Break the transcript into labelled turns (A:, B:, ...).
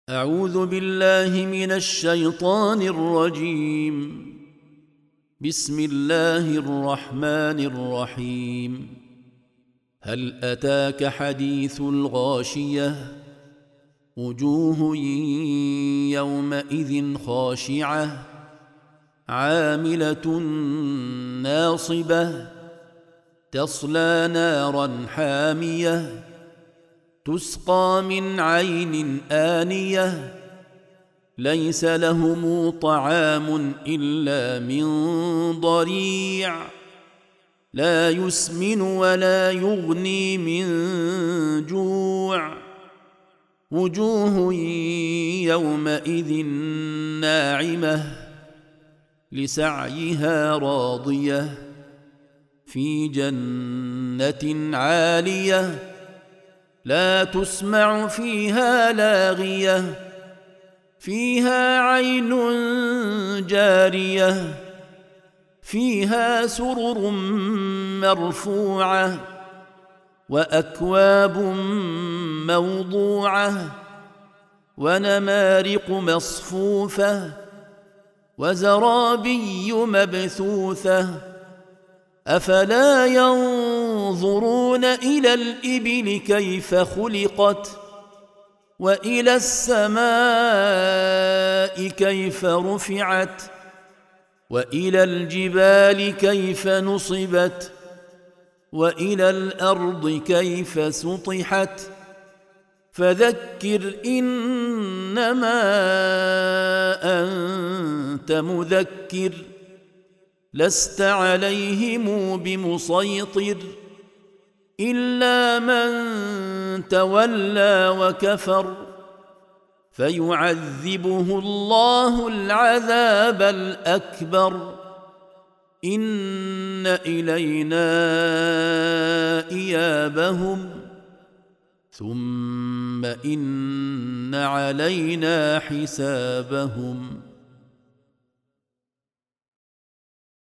A: أعوذ بالله من الشيطان الرجيم. بسم الله الرحمن الرحيم. هل أتاك حديث الغاشية؟ وجوه يومئذ خاشعة عاملة ناصبة تصلى نارا حامية تسقى من عين آنية ليس لهم طعام إلا من ضريع لا يسمن ولا يغني من جوع وجوه يومئذ ناعمة لسعيها راضية في جنة عالية لا تسمع فيها لاغية فيها عين جارية فيها سرر مرفوعة وأكواب موضوعة ونمارق مصفوفة وزرابي مبثوثة أفلا ينظرون إلى الإبل كيف خلقت وإلى السماء كيف رفعت وإلى الجبال كيف نصبت وإلى الأرض كيف سطحت فذكر إنما أنت مذكر لست عليهم بمسيطر إلا من تولى وكفر فيعذبه الله العذاب الأكبر إن إلينا إيابهم ثم إن علينا حسابهم